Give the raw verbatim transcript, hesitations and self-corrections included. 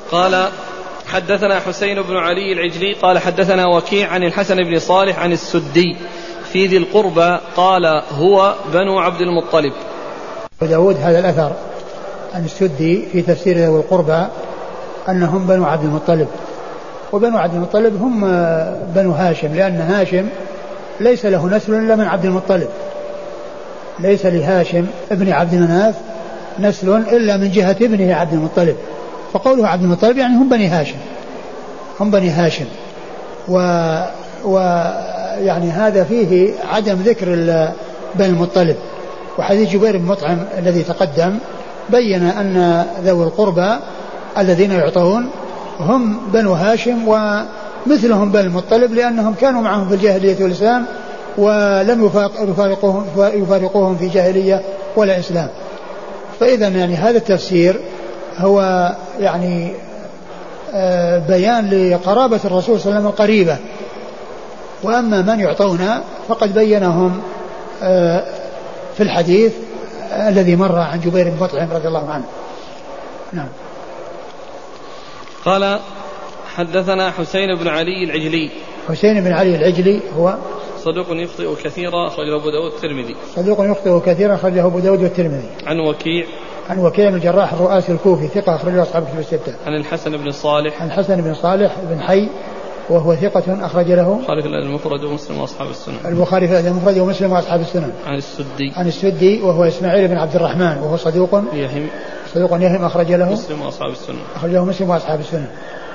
قال حدثنا حسين بن علي العجلي قال حدثنا وكيع عن الحسن بن صالح عن السدي في ذي القربى قال هو بنو عبد المطلب. داود هذا الأثر عن السدي في تفسير ذي القربى أنهم بنو عبد المطلب، وبنو عبد المطلب هم بنو هاشم، لأن هاشم ليس له نسل إلا من عبد المطلب، ليس لهاشم ابن عبد مناف نسل إلا من جهة ابنه عبد المطلب، فقوله عبد المطلب يعني هم بني هاشم، هم بني هاشم. و, و يعني هذا فيه عدم ذكر بني المطلب. وحديث جبير بن مطعم الذي تقدم بين أن ذوي القربى الذين يعطون هم بنو هاشم ومثلهم بني المطلب، لأنهم كانوا معهم في الجاهلية والإسلام ولم يفارقوهم, يفارقوهم في جاهلية ولا إسلام. فإذا يعني هذا التفسير هو يعني بيان لقرابة الرسول صلى الله عليه وسلم القريبة. وأما من يعطون فقد بينهم في الحديث الذي مر عن جبير بن مطعم رضي الله عنه. نعم. قال حدثنا حسين بن علي العجلي. حسين بن علي العجلي هو صدوق يخطئ كثيرا أخرجه أبو داود والترمذي. صدوق يخطئ كثيرا أخرجه أبو داود والترمذي. عن وكيع. عن وكيع بن الجراح الرؤاسي الكوفي ثقة أخرجه أصحاب الكتب الستة. عن الحسن بن صالح. عن الحسن بن صالح بن حي وهو ثقة أخرج له البخاري في المفرد ومسلم وأصحاب السنن. البخاري في المفرد ومسلم وأصحاب السنن. عن السدي. عن السدي وهو إسماعيل بن عبد الرحمن وهو صدوق يهم. صدوق يهم أخرج له مسلم وأصحاب السنن. أخرج له مسلم وأصحاب السنن.